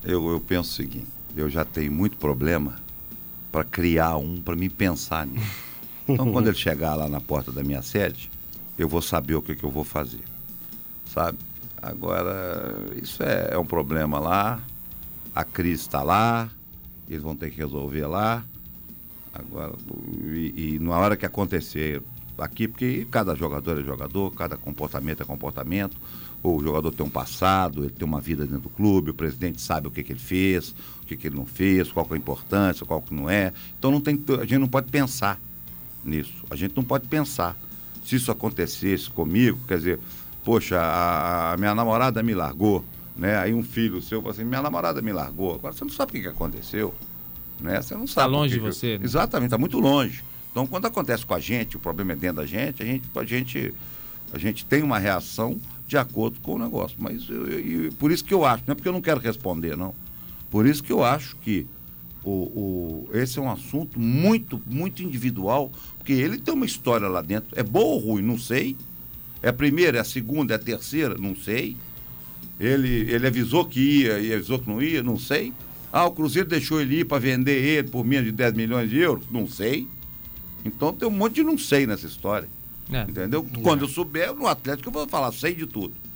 Eu penso o seguinte, eu já tenho muito problema para criar para mim pensar nisso. Então, quando ele chegar lá na porta da minha sede, eu vou saber o que eu vou fazer, sabe? Agora, isso é um problema lá, a crise está lá, eles vão ter que resolver lá. Agora, e na hora que acontecer aqui, porque cada jogador é jogador, cada comportamento é comportamento, o jogador tem um passado, ele tem uma vida dentro do clube, o presidente sabe o que ele fez, o que ele não fez, qual que é a importância, qual que não é. Então a gente não pode pensar nisso, a gente não pode pensar. Se isso acontecesse comigo, quer dizer, poxa, a minha namorada me largou, né? Aí um filho seu fala assim, minha namorada me largou, agora você não sabe o que aconteceu, né? Você não sabe. Está longe de você, né? Exatamente, está muito longe. Então, quando acontece com a gente, o problema é dentro da gente, a gente tem uma reação de acordo com o negócio. Mas por isso que eu acho, não é porque eu não quero responder, não. Por isso que eu acho que esse é um assunto muito, muito individual, porque ele tem uma história lá dentro. É boa ou ruim? Não sei. É a primeira, é a segunda, é a terceira? Não sei. Ele avisou que ia e avisou que não ia? Não sei. O Cruzeiro deixou ele ir para vender ele por menos de 10 milhões de euros? Não sei. Então tem um monte de não sei nessa história. Entendeu? Quando eu souber, no Atlético eu vou falar, sei de tudo.